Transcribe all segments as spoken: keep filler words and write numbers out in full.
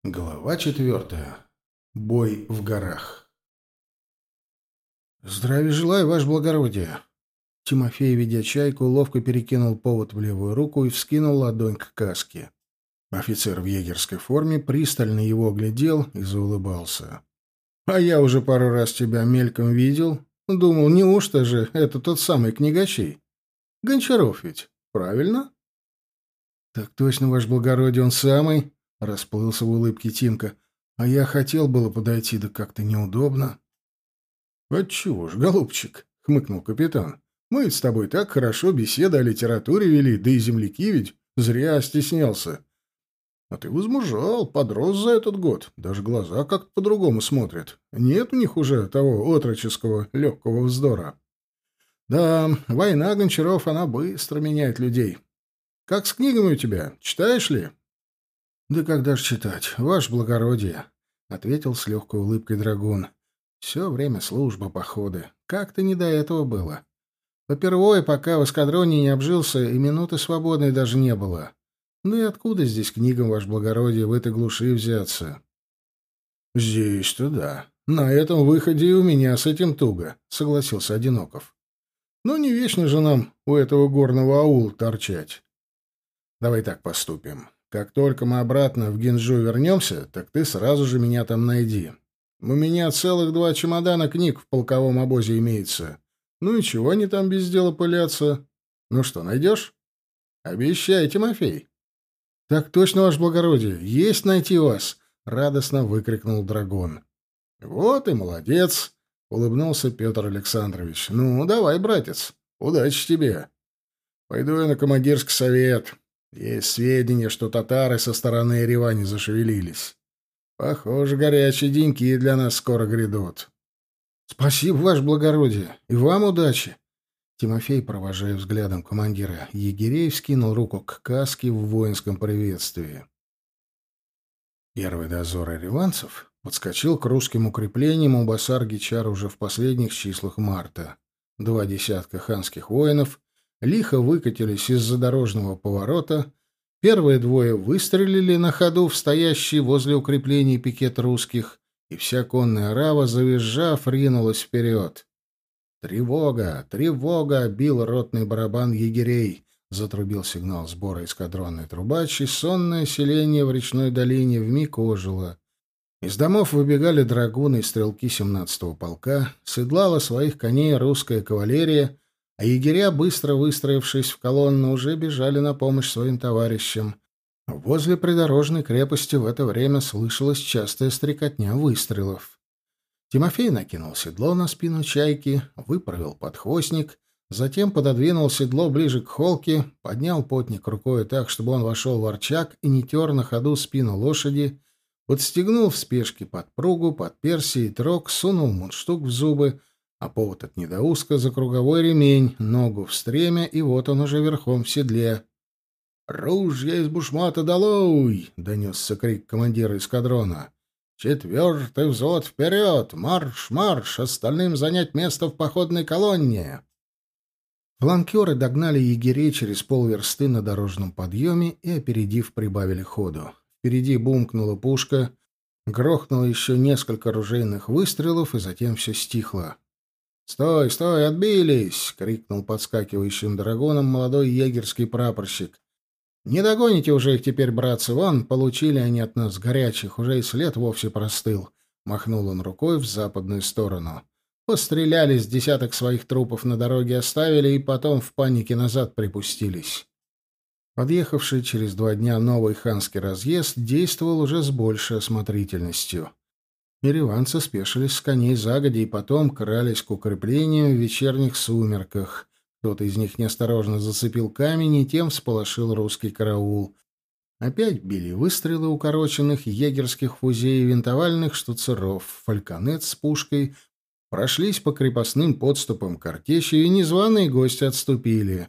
Глава четвертая. Бой в горах. «Здравия желаю, ваше благородие!» Тимофей, ведя чайку, ловко перекинул повод в левую руку и вскинул ладонь к каске. Офицер в егерской форме пристально его оглядел и заулыбался. «А я уже пару раз тебя мельком видел. Думал, неужто же это тот самый книгачей? Гончаров ведь, правильно?» «Так точно, ваше благородие, он самый!» — расплылся в улыбке Тимка. «А я хотел было подойти, да как-то неудобно». «Отчего ж, голубчик?» — хмыкнул капитан. «Мы с тобой так хорошо беседы о литературе вели, да и земляки ведь зря стеснялся. А ты возмужал, подрос за этот год, даже глаза как-то по-другому смотрят. Нет у них уже того отроческого легкого вздора. Да, война Гончаров, она быстро меняет людей. Как с книгами у тебя, читаешь ли?» «Да когда ж читать, ваше благородие», — ответил с легкой улыбкой драгун. «Все время служба, походы. Как-то не до этого было. Попервой, пока в эскадроне не обжился, и минуты свободной даже не было. Ну и откуда здесь книгам, ваше благородие, в этой глуши взяться?» «Здесь-то да. На этом выходе и у меня с этим туго», — согласился Одиноков. «Но не вечно же нам у этого горного аула торчать. Давай так поступим. Как только мы обратно в Гинджу вернемся, так ты сразу же меня там найди. У меня целых два чемодана книг в полковом обозе имеется. Ну и чего они там без дела пылятся? Ну что, найдешь? Обещай, Тимофей». «Так точно, ваше благородие, есть найти вас!» — радостно выкрикнул драгон. «Вот и молодец!» — улыбнулся Петр Александрович. «Ну, давай, братец, удачи тебе. Пойду я на командирский совет. Есть сведения, что татары со стороны Еревани зашевелились. Похоже, горячие деньки для нас скоро грядут». «Спасибо, ваше благородие, и вам удачи!» Тимофей, провожая взглядом командира егерей, вскинул руку к каске в воинском приветствии. Первый дозор ереванцев подскочил к русским укреплениям у Басар-Гичар уже в последних числах марта. Два десятка ханских воинов лихо выкатились из-за дорожного поворота. Первые двое выстрелили на ходу в стоящий возле укреплений пикет русских, и вся конная орава, завизжав, ринулась вперед. «Тревога! Тревога!» — бил ротный барабан егерей. Затрубил сигнал сбора эскадронный трубач, и сонное селение в речной долине вмиг ожило. Из домов выбегали драгуны и стрелки семнадцатого полка, седлала своих коней русская кавалерия, а егеря, быстро выстроившись в колонну, уже бежали на помощь своим товарищам. Возле придорожной крепости в это время слышалась частая стрекотня выстрелов. Тимофей накинул седло на спину чайки, выправил подхвостник, затем пододвинул седло ближе к холке, поднял потник рукой так, чтобы он вошел в орчак и не тер на ходу спину лошади, подстегнул в спешке подпругу, подперся и трог, сунул мундштук в зубы, а повод от недоуска за круговой ремень, ногу в стремя, и вот он уже верхом в седле. «Ружья из бушмата долой!» — донесся крик командира эскадрона. «Четвертый взвод вперед! Марш, марш! Остальным занять место в походной колонне!» Фланкеры догнали егерей через полверсты на дорожном подъеме и, опередив, прибавили ходу. Впереди бумкнула пушка, грохнуло еще несколько ружейных выстрелов, и затем все стихло. «Стой, стой, отбились!» — крикнул подскакивающим драгоном молодой егерский прапорщик. «Не догоните уже их теперь, братцы, вон, получили они от нас горячих, уже и след вовсе простыл», — махнул он рукой в западную сторону. «Постреляли, с десяток своих трупов на дороге оставили и потом в панике назад припустились». Подъехавший через два дня новый ханский разъезд действовал уже с большей осмотрительностью. Ереванцы спешились с коней загодя и потом крались к укреплениям в вечерних сумерках. Кто-то из них неосторожно зацепил камень и тем всполошил русский караул. Опять били выстрелы укороченных егерских фузей и винтовальных штуцеров. Фальконет с пушкой прошлись по крепостным подступам к Артечи, и незваные гости отступили.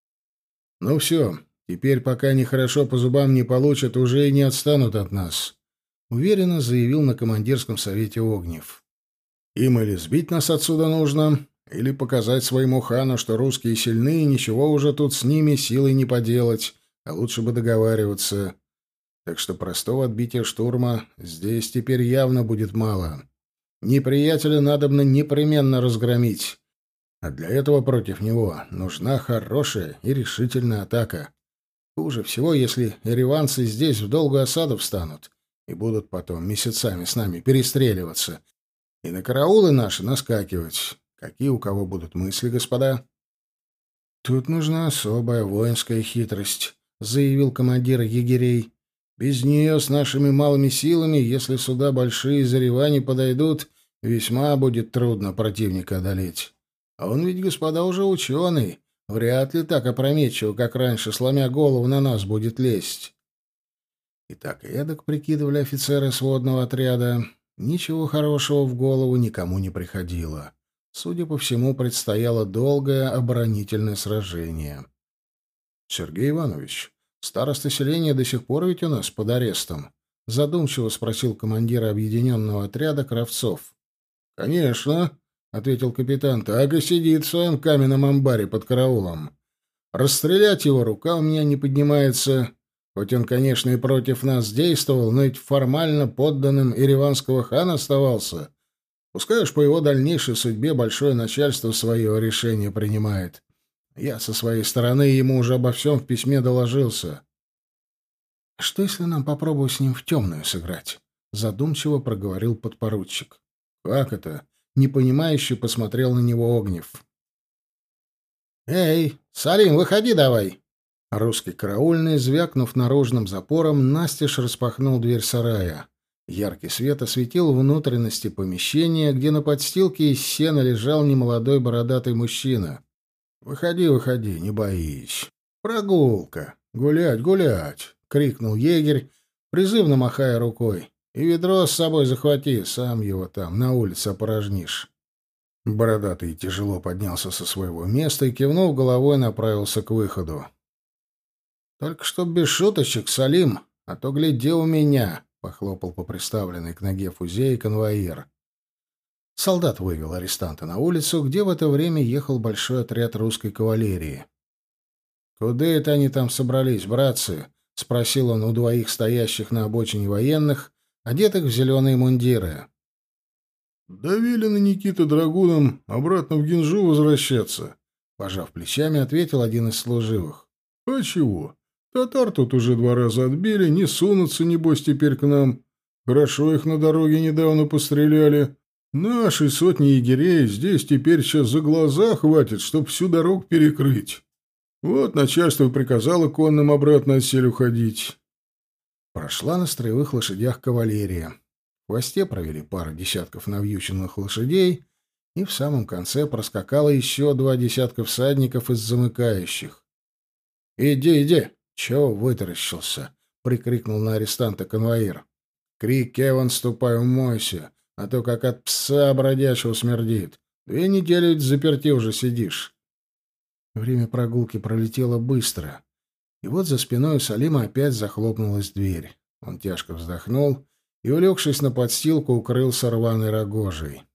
«Ну все, теперь, пока они хорошо по зубам не получат, уже и не отстанут от нас», — уверенно заявил на командирском совете Огнев. «Им или сбить нас отсюда нужно, или показать своему хану, что русские сильны, и ничего уже тут с ними силой не поделать, а лучше бы договариваться. Так что простого отбития штурма здесь теперь явно будет мало. Неприятеля надобно непременно разгромить. А для этого против него нужна хорошая и решительная атака. Хуже всего, если ереванцы здесь в долгую осаду встанут и будут потом месяцами с нами перестреливаться и на караулы наши наскакивать. Какие у кого будут мысли, господа? Тут нужна особая воинская хитрость, заявил командир егерей. Без нее с нашими малыми силами, если сюда большие заревани подойдут, весьма будет трудно противника одолеть. А он ведь, господа, уже ученый. Вряд ли так опрометчиво, как раньше, сломя голову, на нас будет лезть. И так и эдак прикидывали офицеры сводного отряда. Ничего хорошего в голову никому не приходило. Судя по всему, предстояло долгое оборонительное сражение. — Сергей Иванович, староста селения до сих пор ведь у нас под арестом? — задумчиво спросил командира объединенного отряда Кравцов. — Конечно, — ответил капитан, — так и сидит в своем каменном амбаре под караулом. Расстрелять его рука у меня не поднимается. Хоть он, конечно, и против нас действовал, но ведь формально подданным ереванского хана оставался. Пускай уж по его дальнейшей судьбе большое начальство свое решение принимает. Я со своей стороны ему уже обо всем в письме доложился. — Что, если нам попробовать с ним в темную сыграть? — задумчиво проговорил подпоручик. — Как это? — непонимающе посмотрел на него Огнев. — Эй, Салим, выходи давай! Русский караульный, звякнув наружным запором, настежь распахнул дверь сарая. Яркий свет осветил внутренности помещения, где на подстилке из сена лежал немолодой бородатый мужчина. — Выходи, выходи, не боись. Прогулка. Гулять, гулять! — крикнул егерь, призывно махая рукой. — И ведро с собой захвати, сам его там на улице опорожнишь. Бородатый тяжело поднялся со своего места и, кивнув головой, направился к выходу. — Только чтоб без шуточек, Салим, а то гляди у меня, — похлопал по приставленной к ноге фузее конвоир. Солдат вывел арестанта на улицу, где в это время ехал большой отряд русской кавалерии. — Куда это они там собрались, братцы? — спросил он у двоих стоящих на обочине военных, одетых в зеленые мундиры. — Да велено Никита драгунам обратно в Гинжу возвращаться, — пожав плечами, ответил один из служивых. — А чего? Татар тут уже два раза отбили, не сунутся, небось, теперь к нам. Хорошо их на дороге недавно постреляли. Нашей сотни егерей здесь теперь сейчас за глаза хватит, чтоб всю дорогу перекрыть. Вот начальство приказало конным обратно от сель уходить. Прошла на строевых лошадях кавалерия. В хвосте провели пару десятков навьюченных лошадей, и в самом конце проскакало еще два десятка всадников из замыкающих. — Иди, иди! Чего вытаращился? — прикрикнул на арестанта конвоир. — Крик, Кеван, ступай, умойся, а то как от пса бродячего смердит. Две недели ведь заперти уже сидишь. Время прогулки пролетело быстро, и вот за спиной у Салима опять захлопнулась дверь. Он тяжко вздохнул и, улегшись на подстилку, укрылся рваной рогожей.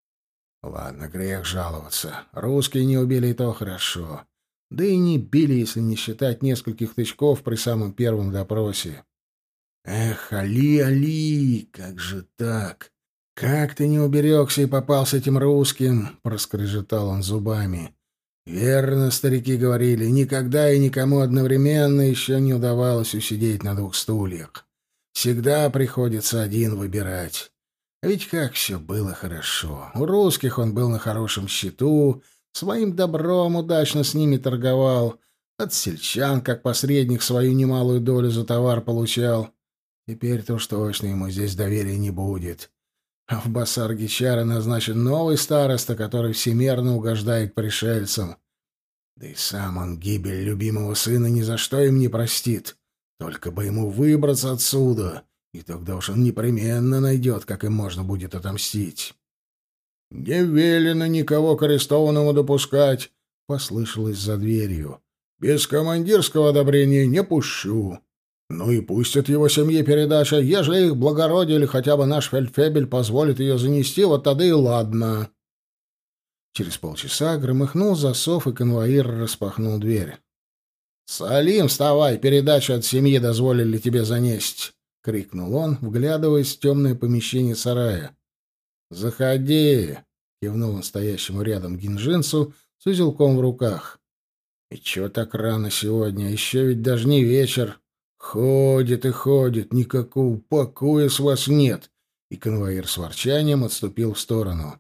Ладно, грех жаловаться. Русские не убили, и то хорошо. Да и не били, если не считать нескольких тычков при самом первом допросе. Эх, Али, Али, как же так? Как ты не уберегся и попал с этим русским? Проскрежетал он зубами. Верно, старики говорили, никогда и никому одновременно еще не удавалось усидеть на двух стульях. Всегда приходится один выбирать. А ведь как все было хорошо. У русских он был на хорошем счету, своим добром удачно с ними торговал, от сельчан, как посредник, свою немалую долю за товар получал. Теперь-то уж точно ему здесь доверия не будет. А в Басар-Гичара назначен новый староста, который всемерно угождает пришельцам. Да и сам он гибель любимого сына ни за что им не простит. Только бы ему выбраться отсюда, и тогда уж он непременно найдет, как им можно будет отомстить. — Не велено никого к арестованному допускать, — послышалось за дверью. — Без командирского одобрения не пущу. Ну и пусть от его семьи передача, ежели их благородие или хотя бы наш фельдфебель позволит ее занести, вот тогда и ладно. Через полчаса громыхнул засов, и конвоир распахнул дверь. «Салим, вставай, передачу от семьи дозволили тебе занести!» — крикнул он, вглядываясь в темное помещение сарая. «Заходи!» — кивнул он стоящему рядом гинжинцу с узелком в руках. «И чего так рано сегодня? Еще ведь даже не вечер. Ходит и ходит, никакого покоя с вас нет!» И конвоир с ворчанием отступил в сторону.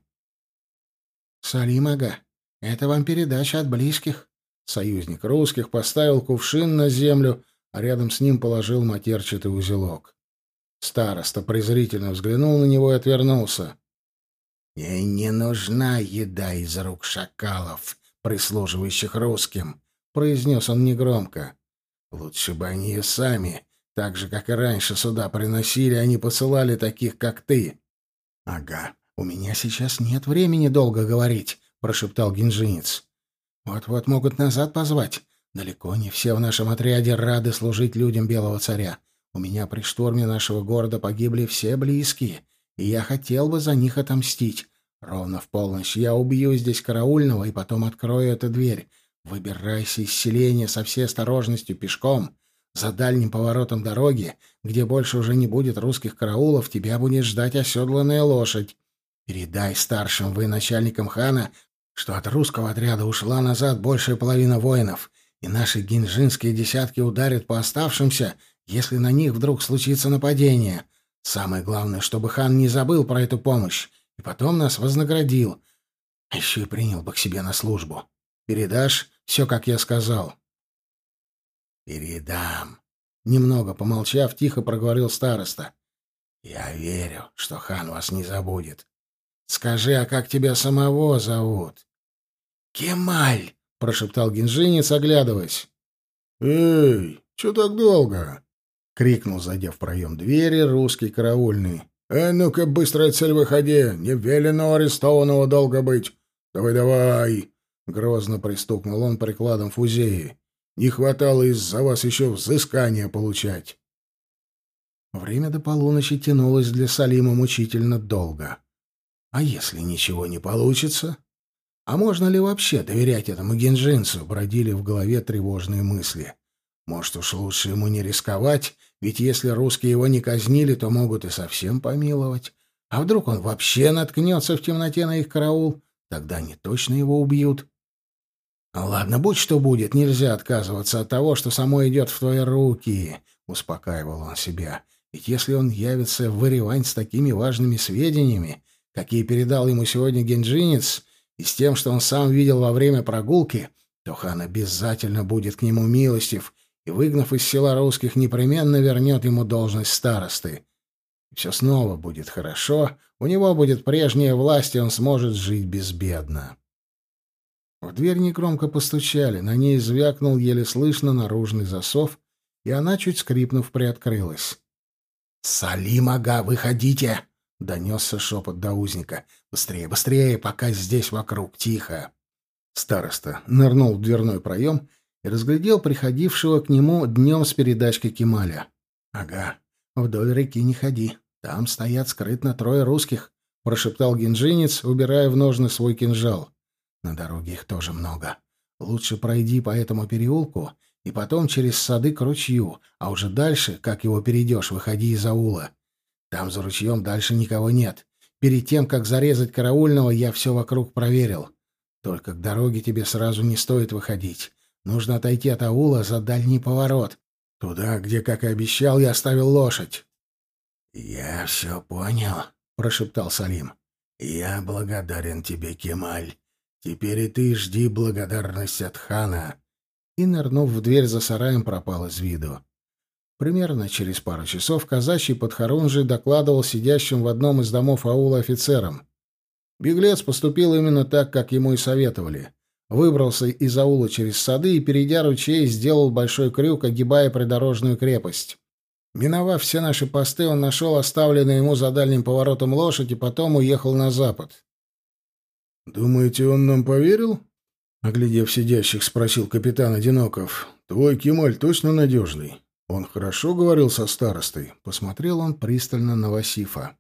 «Салим ага, это вам передача от близких». Союзник русских поставил кувшин на землю, а рядом с ним положил матерчатый узелок. Староста презрительно взглянул на него и отвернулся. «Ей не нужна еда из рук шакалов, прислуживающих русским», — произнес он негромко. «Лучше бы они ее сами, так же, как и раньше, сюда приносили, а не посылали таких, как ты». «Ага, у меня сейчас нет времени долго говорить», — прошептал гинжинец. «Вот-вот могут назад позвать. Далеко не все в нашем отряде рады служить людям Белого царя. У меня при штурме нашего города погибли все близкие, и я хотел бы за них отомстить. Ровно в полночь я убью здесь караульного и потом открою эту дверь. Выбирайся из селения со всей осторожностью пешком. За дальним поворотом дороги, где больше уже не будет русских караулов, тебя будет ждать оседланная лошадь. Передай старшим военачальникам хана, что от русского отряда ушла назад большая половина воинов, и наши гинжинские десятки ударят по оставшимся, если на них вдруг случится нападение. Самое главное, чтобы хан не забыл про эту помощь, и потом нас вознаградил. А еще и принял бы к себе на службу. Передашь все, как я сказал?» «Передам», — немного помолчав, тихо проговорил староста. «Я верю, что хан вас не забудет. Скажи, а как тебя самого зовут?» «Кемаль!» — прошептал гинжинец, оглядываясь. «Эй, чё так долго?» — крикнул, зайдя в проем двери, русский караульный. «Э, ну-ка, быстро отсель выходи! Не велено арестованного долго быть! Давай-давай!» — грозно пристукнул он прикладом фузеи. «Не хватало из-за вас еще взыскания получать!» Время до полуночи тянулось для Салима мучительно долго. А если ничего не получится? А можно ли вообще доверять этому гинжинцу? Бродили в голове тревожные мысли. Может уж лучше ему не рисковать, ведь если русские его не казнили, то могут и совсем помиловать. А вдруг он вообще наткнется в темноте на их караул? Тогда они точно его убьют. «Ладно, будь что будет, нельзя отказываться от того, что само идет в твои руки», — успокаивал он себя. «Ведь если он явится в Еревань с такими важными сведениями, какие передал ему сегодня гинжинец, и с тем, что он сам видел во время прогулки, то хан обязательно будет к нему милостив и, выгнав из села русских, непременно вернет ему должность старосты. И все снова будет хорошо, у него будет прежняя власть, и он сможет жить безбедно». В дверь негромко постучали, на ней звякнул еле слышно наружный засов, и она, чуть скрипнув, приоткрылась. «Салим ага, выходите!» — донесся шепот до узника. «Быстрее, быстрее, пока здесь вокруг тихо!» Староста нырнул в дверной проем и разглядел приходившего к нему днем с передачкой Кемаля. «Ага, вдоль реки не ходи, там стоят скрытно трое русских», — прошептал гинжинец, убирая в ножны свой кинжал. «На дороге их тоже много. Лучше пройди по этому переулку и потом через сады к ручью, а уже дальше, как его перейдешь, выходи из аула. Там за ручьем дальше никого нет. Перед тем, как зарезать караульного, я все вокруг проверил. Только к дороге тебе сразу не стоит выходить. Нужно отойти от аула за дальний поворот. Туда, где, как и обещал, я оставил лошадь». «Я все понял», — прошептал Салим. «Я благодарен тебе, Кемаль. Теперь и ты жди благодарность от хана». И, нырнув в дверь за сараем, пропал из виду. Примерно через пару часов казачий подхорунжий докладывал сидящим в одном из домов аула офицерам. Беглец поступил именно так, как ему и советовали. Выбрался из аула через сады и, перейдя ручей, сделал большой крюк, огибая придорожную крепость. Миновав все наши посты, он нашел оставленную ему за дальним поворотом лошадь и потом уехал на запад. «Думаете, он нам поверил?» — оглядев сидящих, спросил капитан Одиноков. «Твой Кемаль точно надежный? Он хорошо говорил со старостой?» Посмотрел он пристально на Васифа.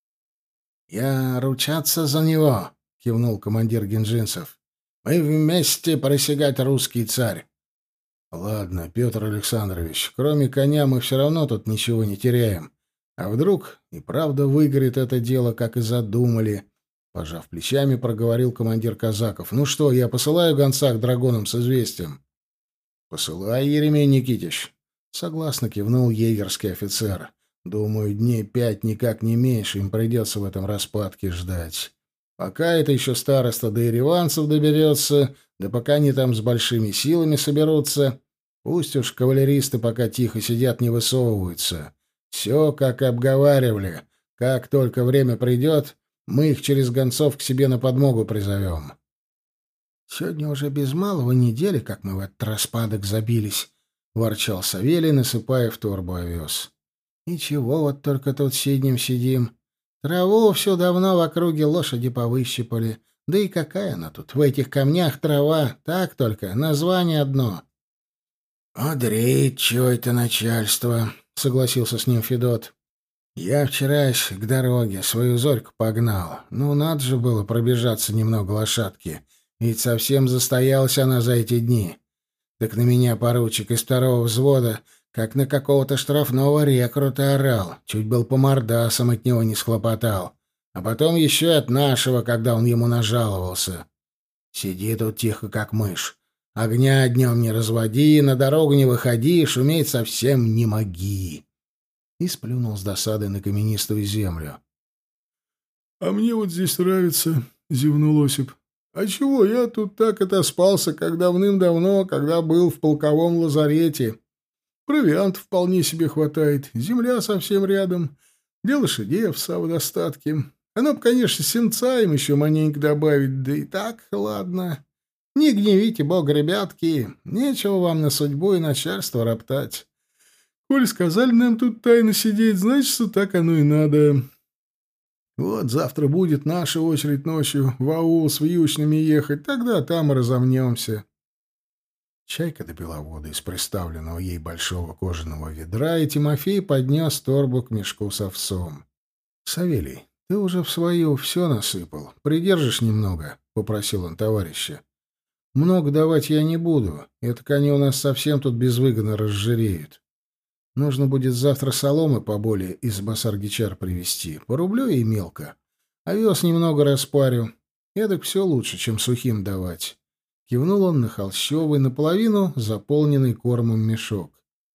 «Я ручаться за него», — кивнул командир гинжинцев. «Мы вместе присягать русский царь». Ладно, Петр Александрович, кроме коня мы все равно тут ничего не теряем. А вдруг и правда выгорит это дело, как и задумали? Пожав плечами, проговорил командир казаков. Ну что, я посылаю гонца к драгунам с известием? Посылай, Еремей Никитич. Согласно кивнул егерский офицер. Думаю, дней пять, никак не меньше, им придется в этом распадке ждать. Пока это еще староста до ереванцев доберется, да пока они там с большими силами соберутся, пусть уж кавалеристы пока тихо сидят, не высовываются. Все, как и обговаривали. Как только время придет, мы их через гонцов к себе на подмогу призовем. Сегодня уже без малого недели, как мы в этот распадок забились, — ворчал Савелий, насыпая в торбу овес. Ничего, вот только тут сидим-сидим. Траву все давно в округе лошади повыщипали. Да и какая она тут? В этих камнях трава. Так только, название одно. — Одреет чё это начальство, — согласился с ним Федот. — Я вчера к дороге свою Зорьку погнал. Ну, надо же было пробежаться немного лошадки. Ведь совсем застоялась она за эти дни. Так на меня поручик из второго взвода, как на какого-то штрафного рекрута орал. Чуть был по мордасам от него не схлопотал. А потом еще и от нашего, когда он ему нажаловался. Сиди тут тихо, как мышь. Огня днем не разводи, на дорогу не выходи, шуметь совсем не моги. И сплюнул с досадой на каменистую землю. — А мне вот здесь нравится, — зевнул Осип. — А чего, я тут так отоспался, как давным-давно, когда был в полковом лазарете. Провиант вполне себе хватает, земля совсем рядом, для лошадей овса в достатке. Оно б, конечно, сенца им еще маленько добавить, да и так, ладно. Не гневите бога, ребятки, нечего вам на судьбу и начальство роптать. Коль сказали нам тут тайно сидеть, значит, что так оно и надо. Вот завтра будет наша очередь ночью в аул с вьючными ехать, тогда там и разомнемся. Чайка допила воду из приставленного ей большого кожаного ведра, и Тимофей поднес торбу к мешку с овсом. — Савелий, ты уже в свою все насыпал. Придержишь немного? — попросил он товарища. — Много давать я не буду. Это они у нас совсем тут безвыгодно разжиреют. Нужно будет завтра соломы поболее из Басаргичар привезти. Порублю ей мелко. Овес немного распарю. Эдак все лучше, чем сухим давать. Кивнул он на холщовый, наполовину заполненный кормом мешок.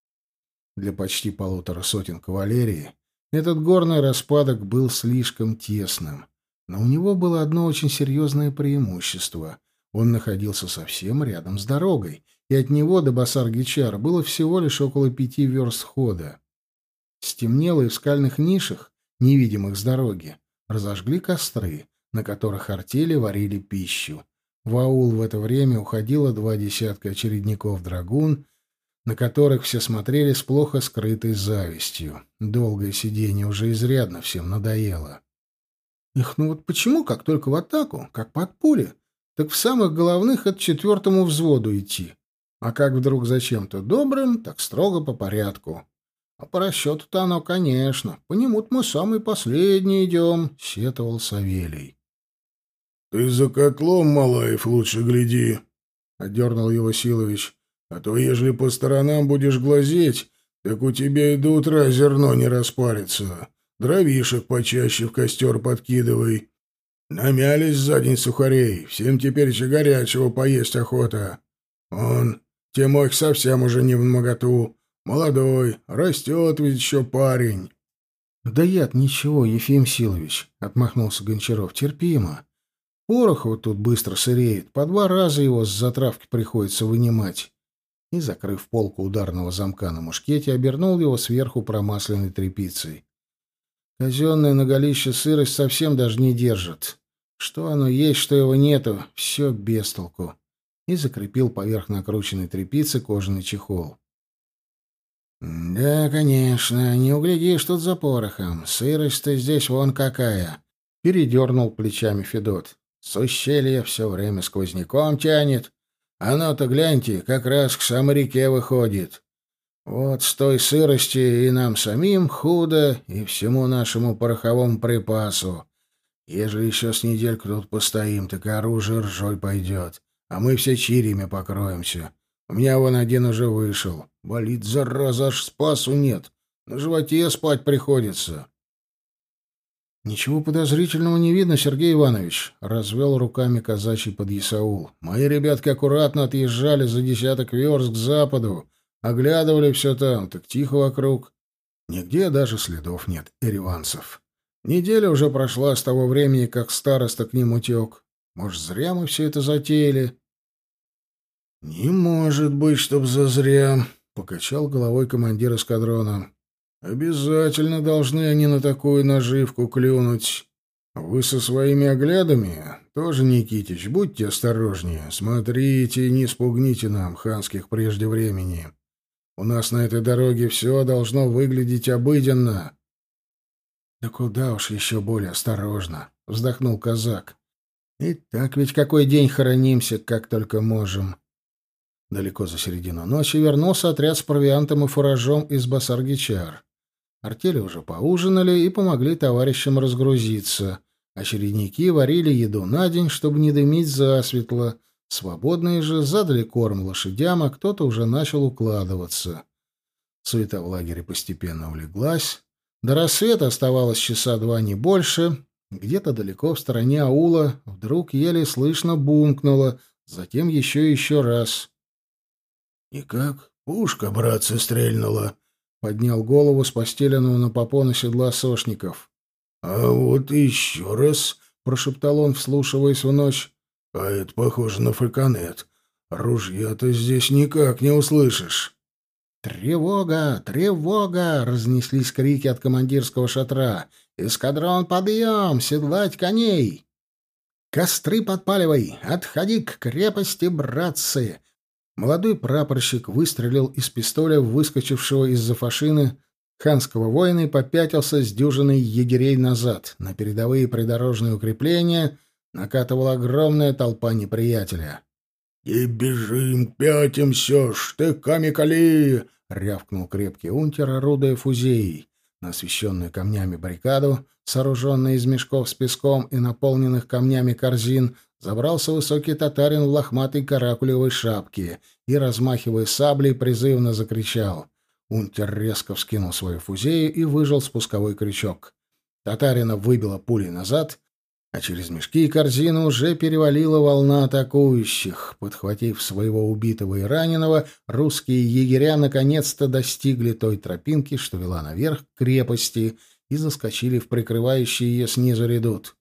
Для почти полутора сотен кавалерии этот горный распадок был слишком тесным. Но у него было одно очень серьезное преимущество. Он находился совсем рядом с дорогой, и от него до Басар-Гичар было всего лишь около пяти верст хода. Стемнело, и в скальных нишах, невидимых с дороги, разожгли костры, на которых артели варили пищу. В аул в это время уходило два десятка очередников-драгун, на которых все смотрели с плохо скрытой завистью. Долгое сидение уже изрядно всем надоело. Эх, ну вот почему, как только в атаку, как под пули, так в самых головных от четвертому взводу идти? А как вдруг зачем-то добрым, так строго по порядку. А по расчету-то оно, конечно. По нему-то мы самые последние идем, — сетовал Савелий. — Ты за котлом, Малаев, лучше гляди, — одернул его Силович. — А то, ежели по сторонам будешь глазеть, так у тебя и до утра зерно не распарится. Дровишек почаще в костер подкидывай. Намялись за день сухарей, всем теперь еще горячего поесть охота. Он, Тимохи, совсем уже не вмоготу. Молодой, растет ведь еще парень. — Да я-то ничего, Ефим Силович, — отмахнулся Гончаров, — терпимо. Порохов тут быстро сыреет, по два раза его с затравки приходится вынимать. И, закрыв полку ударного замка на мушкете, обернул его сверху промасленной тряпицей. Казенная наголище сырость совсем даже не держит. Что оно есть, что его нету, все без толку. И закрепил поверх накрученной тряпицы кожаный чехол. «Да, конечно, не углядишь тут за порохом. Сырость-то здесь вон какая!» — передернул плечами Федот. «С ущелья все время сквозняком тянет. Оно-то, гляньте, как раз к самой реке выходит. Вот с той сырости и нам самим худо, и всему нашему пороховому припасу. Ежели еще с недельку тут постоим, так оружие ржой пойдет, а мы все чирями покроемся. У меня вон один уже вышел. Болит, зараза, аж спасу нет. На животе спать приходится». «Ничего подозрительного не видно, Сергей Иванович», — развел руками казачий подъясаул. «Мои ребятки аккуратно отъезжали за десяток верст к западу, оглядывали все там, так тихо вокруг. Нигде даже следов нет эреванцев. Неделя уже прошла с того времени, как староста к ним утек. Может, зря мы все это затеяли?» «Не может быть, чтоб зазря», — покачал головой командир эскадрона. «Обязательно должны они на такую наживку клюнуть. Вы со своими оглядами тоже, Никитич, будьте осторожнее. Смотрите, не спугните нам, ханских прежде времени. У нас на этой дороге все должно выглядеть обыденно». «Да куда уж еще более осторожно», — вздохнул казак. «И так ведь какой день хоронимся, как только можем». Далеко за середину ночи вернулся отряд с провиантом и фуражом из Басаргичар. Артели уже поужинали и помогли товарищам разгрузиться, а чередники варили еду на день, чтобы не дымить засветло. Свободные же задали корм лошадям, а кто-то уже начал укладываться. Суета в лагере постепенно улеглась. До рассвета оставалось часа два, не больше. Где-то далеко в стороне аула вдруг еле слышно бумкнуло, затем еще и еще раз. «Никак, пушка, братцы, стрельнула», — поднял голову с постеленного на попону седла Сошников. «А вот еще раз», — прошептал он, вслушиваясь в ночь. «А это похоже на фальконет. Ружья-то здесь никак не услышишь». «Тревога! Тревога!» — разнеслись крики от командирского шатра. «Эскадрон, подъем! Седлать коней!» «Костры подпаливай! Отходи к крепости, братцы!» Молодой прапорщик выстрелил из пистоля выскочившего из-за фашины ханского воина и попятился с дюжиной егерей назад. На передовые придорожные укрепления накатывала огромная толпа неприятеля. «И бежим, пятимся, штыками кали!» — рявкнул крепкий унтер, орудуя фузеей. На освещенную камнями баррикаду, сооруженную из мешков с песком и наполненных камнями корзин, забрался высокий татарин в лохматой каракулевой шапке и, размахивая саблей, призывно закричал. Унтер резко вскинул свою фузею и выжал спусковой крючок. Татарина выбила пулей назад, а через мешки и корзину уже перевалила волна атакующих. Подхватив своего убитого и раненого, русские егеря наконец-то достигли той тропинки, что вела наверх к крепости, и заскочили в прикрывающий ее снизу редут.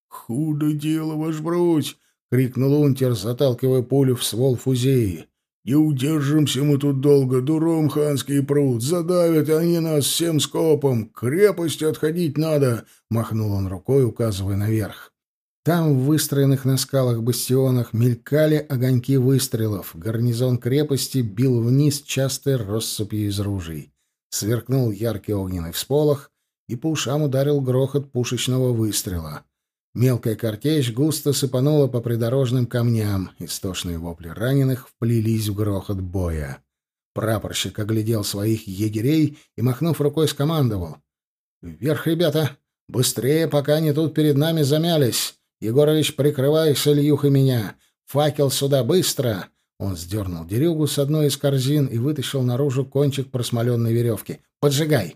«Худо дело, ваш бродь!» — крикнул унтер, заталкивая пулю в ствол фузеи. «Не удержимся мы тут долго, дуром ханский пруд, задавят они нас всем скопом, к крепости отходить надо!» — махнул он рукой, указывая наверх. Там, в выстроенных на скалах бастионах, мелькали огоньки выстрелов. Гарнизон крепости бил вниз частой россыпью из ружей. Сверкнул яркий огненный всполох, и по ушам ударил грохот пушечного выстрела. Мелкая картечь густо сыпанула по придорожным камням. Истошные вопли раненых вплелись в грохот боя. Прапорщик оглядел своих егерей и, махнув рукой, скомандовал. «Вверх, ребята! Быстрее, пока они тут перед нами замялись! Егорович, прикрывай с Ильюхой меня! Факел сюда, быстро!» Он сдернул дерюгу с одной из корзин и вытащил наружу кончик просмоленной веревки. «Поджигай!»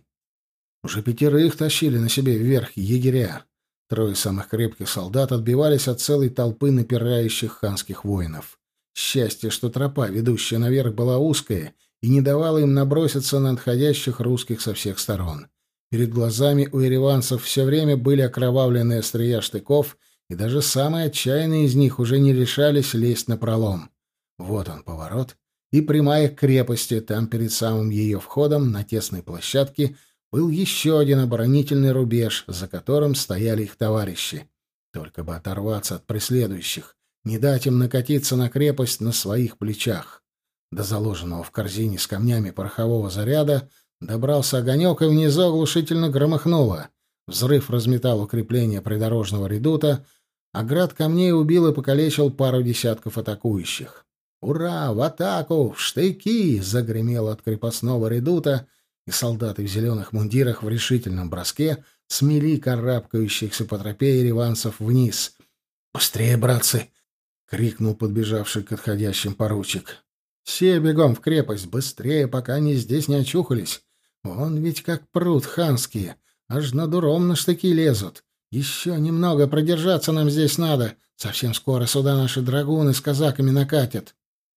Уже пятерых тащили на себе вверх егеря. Трое самых крепких солдат отбивались от целой толпы напирающих ханских воинов. Счастье, что тропа, ведущая наверх, была узкая и не давала им наброситься на отходящих русских со всех сторон. Перед глазами у ереванцев все время были окровавленные острия штыков, и даже самые отчаянные из них уже не решались лезть на пролом. Вот он, поворот, и прямая к крепости. Там, перед самым ее входом, на тесной площадке, был еще один оборонительный рубеж, за которым стояли их товарищи. Только бы оторваться от преследующих, не дать им накатиться на крепость на своих плечах. До заложенного в корзине с камнями порохового заряда добрался огонек, и внизу оглушительно громыхнуло. Взрыв разметал укрепление придорожного редута, а град камней убил и покалечил пару десятков атакующих. «Ура! В атаку! В штыки!» — загремело от крепостного редута, и солдаты в зеленых мундирах в решительном броске смели карабкающихся по тропе ереванцев вниз. «Быстрее, братцы!» — крикнул подбежавший к отходящим поручик. Все бегом в крепость, быстрее, пока они здесь не очухались. Он ведь как пруд ханский, аж на дуром на штыки лезут. Еще немного продержаться нам здесь надо. Совсем скоро сюда наши драгуны с казаками накатят.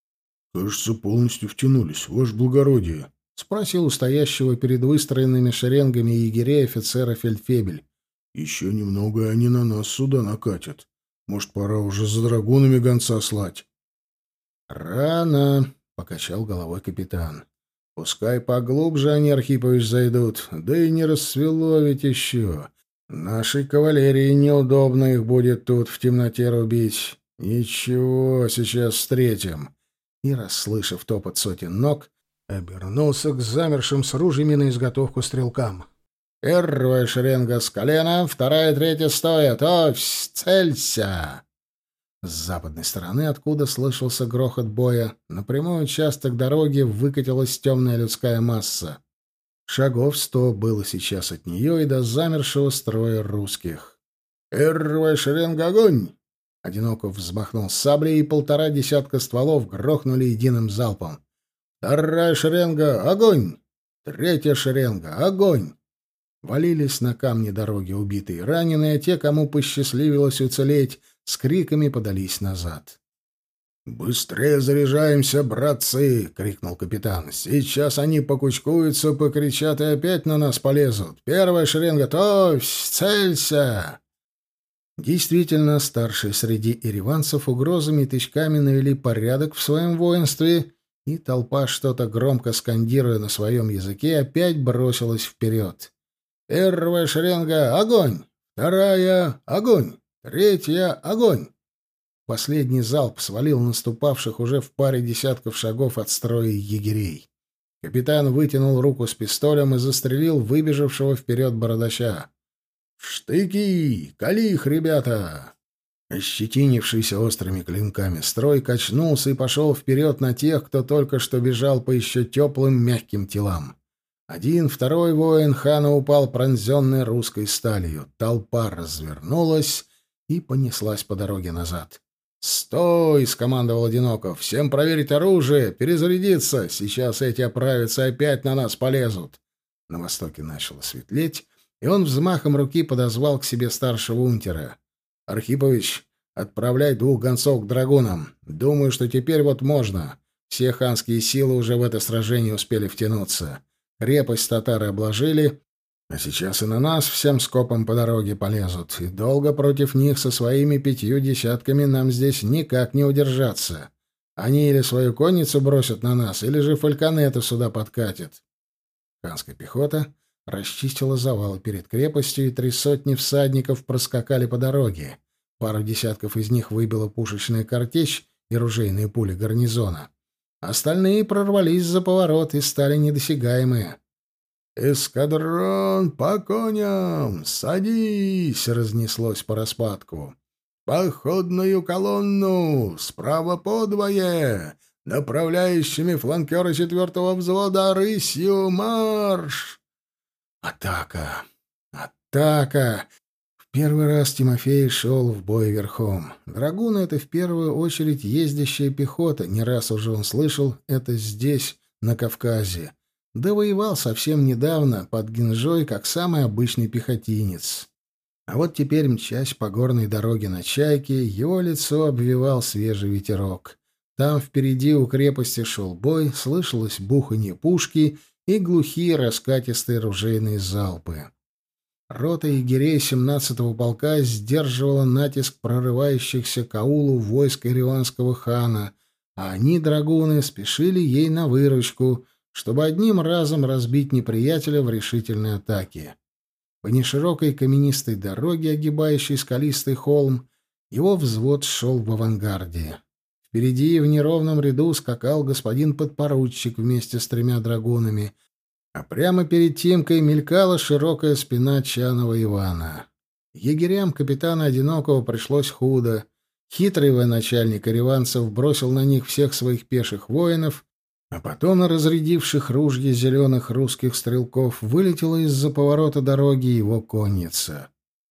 — Кажется, полностью втянулись, ваше благородие, — спросил у стоящего перед выстроенными шеренгами егерей офицера фельдфебель. — Еще немного, и они на нас сюда накатят. Может, пора уже за драгунами гонца слать? — Рано, — покачал головой капитан. — Пускай поглубже они, Архипович, зайдут. Да и не рассвело ведь еще. Нашей кавалерии неудобно их будет тут в темноте рубить. Ничего, сейчас встретим. И, расслышав топот сотен ног, обернулся к замершим с ружьями на изготовку стрелкам. «Первая шеренга с колена, вторая, третья стоя. Товсь, целься!» С западной стороны, откуда слышался грохот боя, на прямой участок дороги выкатилась темная людская масса. Шагов сто было сейчас от нее и до замершего строя русских. «Первая шеренга, огонь!» Одиноков взмахнул саблей, и полтора десятка стволов грохнули единым залпом. «Вторая шеренга, огонь! Третья шеренга, огонь!» Валились на камни дороги убитые и раненые, а те, кому посчастливилось уцелеть, с криками подались назад. «Быстрее заряжаемся, братцы!» — крикнул капитан. «Сейчас они покучкуются, покричат и опять на нас полезут. Первая шеренга, товсь, целься!» Действительно, старшие среди ириванцев угрозами и тычками навели порядок в своем воинстве, и толпа, что-то громко скандируя на своем языке, опять бросилась вперед. «Первая шеренга — огонь! Вторая — огонь! Третья — огонь!» Последний залп свалил наступавших уже в паре десятков шагов от строя егерей. Капитан вытянул руку с пистолем и застрелил выбежавшего вперед бородача. «Штыки! Кали их, ребята!» Ощетинившийся острыми клинками строй качнулся и пошел вперед на тех, кто только что бежал по еще теплым мягким телам. Один, второй воин хана упал, пронзенный русской сталью. Толпа развернулась и понеслась по дороге назад. «Стой!» — скомандовал Одиноков. «Всем проверить оружие! Перезарядиться! Сейчас эти оправятся и опять на нас полезут!» На востоке начало светлеть, и он взмахом руки подозвал к себе старшего унтера. «Архипович, отправляй двух гонцов к драгунам. Думаю, что теперь вот можно. Все ханские силы уже в это сражение успели втянуться. Крепость татары обложили, а сейчас и на нас всем скопом по дороге полезут. И долго против них со своими пятью десятками нам здесь никак не удержаться. Они или свою конницу бросят на нас, или же фальконеты сюда подкатят». Ханская пехота расчистила завалы перед крепостью, и три сотни всадников проскакали по дороге. Пару десятков из них выбила пушечная картечь и ружейные пули гарнизона. Остальные прорвались за поворот и стали недосягаемые. «Эскадрон, по коням! Садись!» — разнеслось по распадку. «Походную колонну! Справа подвое! Направляющими фланкеры четвертого взвода рысью марш!» Атака! Атака! В первый раз Тимофей шел в бой верхом. Драгуны — это в первую очередь ездящая пехота. Не раз уже он слышал это здесь, на Кавказе. Да воевал совсем недавно под Гинжой, как самый обычный пехотинец. А вот теперь, мчась по горной дороге на Чайке, его лицо обвивал свежий ветерок. Там впереди у крепости шел бой, слышалось буханье пушки и глухие раскатистые ружейные залпы. Рота егерей семнадцатого полка сдерживала натиск прорывающихся к аулу войск ириванского хана, а они, драгуны, спешили ей на выручку, чтобы одним разом разбить неприятеля в решительной атаке. По неширокой каменистой дороге, огибающей скалистый холм, его взвод шел в авангарде. Впереди в неровном ряду скакал господин подпоручик вместе с тремя драгунами, а прямо перед Тимкой мелькала широкая спина Чанова Ивана. Егерям капитана Одинокого пришлось худо. Хитрый военачальник ириванцев бросил на них всех своих пеших воинов, а потом на разрядивших ружья зеленых русских стрелков вылетела из-за поворота дороги его конница.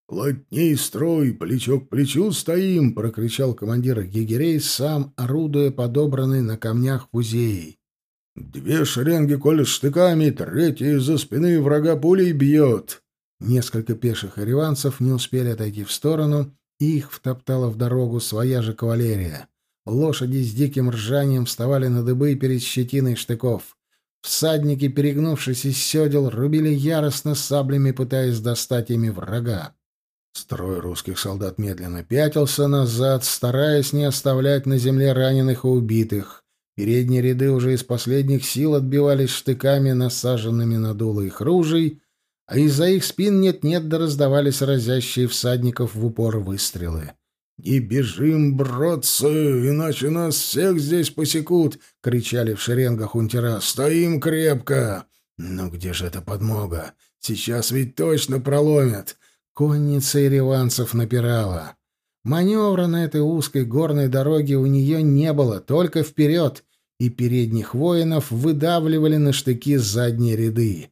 «Плотней строй, плечо к плечу стоим!» — прокричал командир егерей, сам орудуя подобранной на камнях фузеей. «Две шеренги колют штыками, третья из-за спины врага пулей бьет!» Несколько пеших ириванцев не успели отойти в сторону, и их втоптала в дорогу своя же кавалерия. Лошади с диким ржанием вставали на дыбы перед щетиной штыков. Всадники, перегнувшись из седел, рубили яростно саблями, пытаясь достать ими врага. Строй русских солдат медленно пятился назад, стараясь не оставлять на земле раненых и убитых. Передние ряды уже из последних сил отбивались штыками, насаженными на дуло их ружей, а из-за их спин нет-нет да раздавались разящие всадников в упор выстрелы. «Не бежим, братцы, иначе нас всех здесь посекут!» — кричали в шеренгах унтера. «Стоим крепко!» «Ну где же эта подмога? Сейчас ведь точно проломят!» Конница ириванцев напирала. Маневра на этой узкой горной дороге у нее не было, только вперед, и передних воинов выдавливали на штыки задние ряды.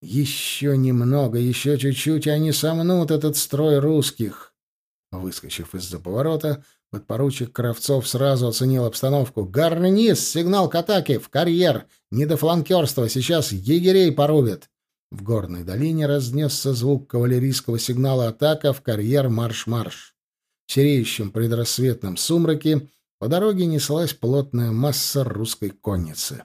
Еще немного, еще чуть-чуть, и они сомнут этот строй русских. Выскочив из-за поворота, подпоручик Кравцов сразу оценил обстановку. «Гарниз! Сигнал к атаке! В карьер! Не до фланкерства! Сейчас егерей порубят!» В горной долине разнесся звук кавалерийского сигнала «Атака! В карьер! Марш-марш!». В сереющем предрассветном сумраке по дороге неслась плотная масса русской конницы.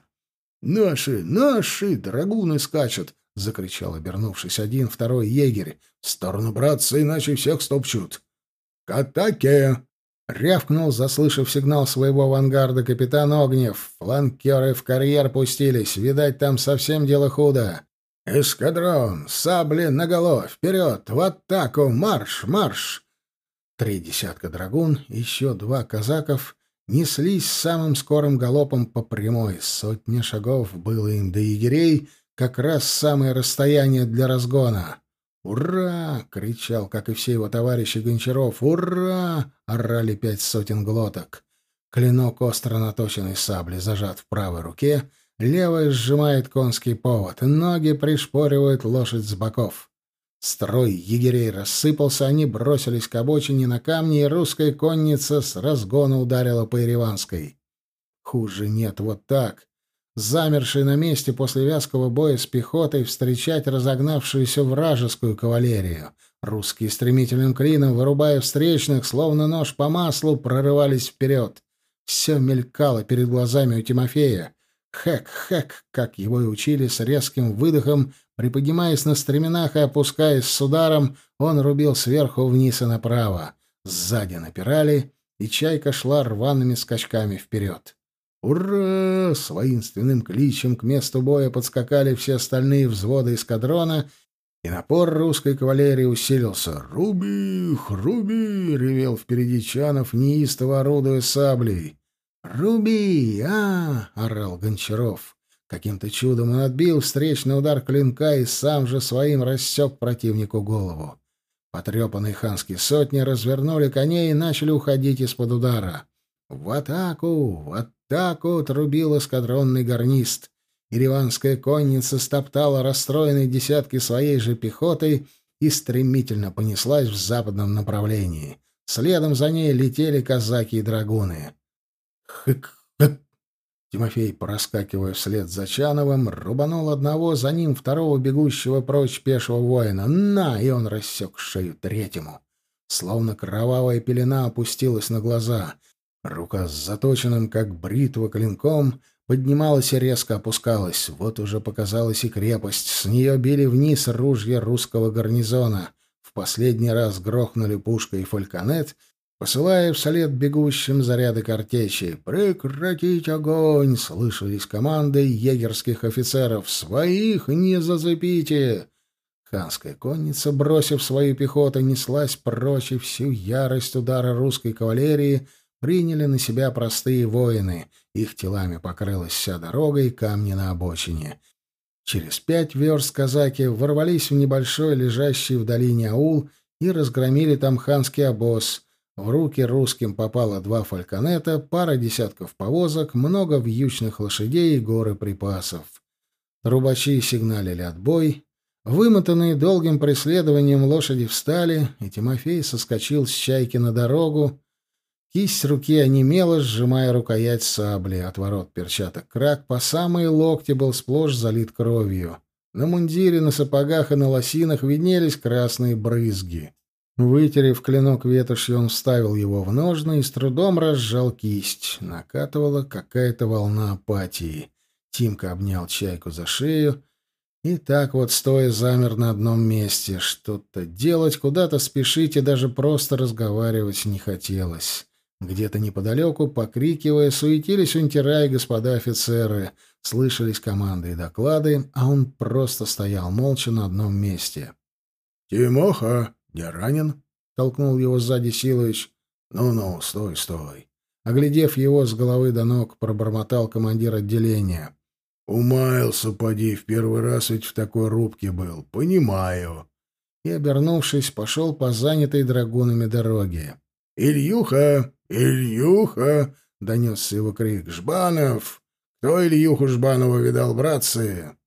«Наши! Наши! Драгуны скачут!» — закричал, обернувшись, один, второй егерь. «В сторону, братцы, иначе всех стопчут!» «К атаке!» — рявкнул, заслышав сигнал своего авангарда, капитан Огнев. «Фланкеры в карьер пустились. Видать, там совсем дело худо. Эскадрон! Сабли наголо! Вперед! В атаку! Марш! Марш!» Три десятка драгун, еще два казаков неслись самым скорым галопом по прямой. Сотня шагов было им до егерей, как раз самое расстояние для разгона. «Ура!» — кричал, как и все его товарищи, Гончаров. «Ура!» — орали пять сотен глоток. Клинок остро наточенной сабли зажат в правой руке, левая сжимает конский повод, ноги пришпоривают лошадь с боков. Строй егерей рассыпался, они бросились к обочине на камни, и русская конница с разгона ударила по Ереванской. Хуже нет, вот так. Замерший на месте после вязкого боя с пехотой встречать разогнавшуюся вражескую кавалерию. Русские стремительным клином, вырубая встречных, словно нож по маслу, прорывались вперед. Все мелькало перед глазами у Тимофея. Хэк, хэк, как его и учили, с резким выдохом, приподнимаясь на стременах и опускаясь с ударом, он рубил сверху вниз и направо. Сзади напирали, и чайка шла рваными скачками вперед. «Ура!» — с воинственным кличем к месту боя подскакали все остальные взводы эскадрона, и напор русской кавалерии усилился. «Руби их! Руби!» — ревел впереди Чанов, неистово орудуя саблей. «Руби! А!» — орал Гончаров. Каким-то чудом он отбил встречный удар клинка и сам же своим рассек противнику голову. Потрепанные ханские сотни развернули коней и начали уходить из-под удара. «В атаку! В атаку!» — трубил эскадронный гарнист. Ереванская конница стоптала расстроенные десятки своей же пехотой и стремительно понеслась в западном направлении. Следом за ней летели казаки и драгуны. «Хык-хык!» Тимофей, проскакивая вслед за Чановым, рубанул одного, за ним второго бегущего прочь пешего воина. «На!» — и он рассек шею третьему. Словно кровавая пелена опустилась на глаза. Рука с заточенным, как бритва, клинком поднималась и резко опускалась. Вот уже показалась и крепость. С нее били вниз ружья русского гарнизона. В последний раз грохнули пушка и фальконет, посылая вслед бегущим заряды картечи. «Прекратить огонь!» — слышались команды егерских офицеров. «Своих не зацепите!» Ханская конница, бросив свою пехоту, неслась прочь, и всю ярость удара русской кавалерии приняли на себя простые воины. Их телами покрылась вся дорога и камни на обочине. Через пять верст казаки ворвались в небольшой, лежащий в долине аул, и разгромили там ханский обоз. В руки русским попало два фальконета, пара десятков повозок, много вьючных лошадей и горы припасов. Трубачи сигналили отбой. Вымотанные долгим преследованием лошади встали, и Тимофей соскочил с чайки на дорогу. Кисть руки онемела, сжимая рукоять сабли. Отворот перчаток крак по самые локти был сплошь залит кровью. На мундире, на сапогах и на лосинах виднелись красные брызги. Вытерев клинок ветошью, он вставил его в ножны и с трудом разжал кисть. Накатывала какая-то волна апатии. Тимка обнял чайку за шею и так вот, стоя, замер на одном месте. Что-то делать, куда-то спешить и даже просто разговаривать не хотелось. Где-то неподалеку, покрикивая, суетились унтера и господа офицеры. Слышались команды и доклады, а он просто стоял молча на одном месте. «Тимоха, не ранен?» — толкнул его сзади Силыч. «Ну-ну, стой, стой». Оглядев его с головы до ног, пробормотал командир отделения. «Умаялся, поди, в первый раз ведь в такой рубке был. Понимаю». И, обернувшись, пошел по занятой драгунами дороге. «Ильюха! Ильюха!» — донесся его крик. «Жбанов! Кто Ильюху Жбанова видал, братцы?»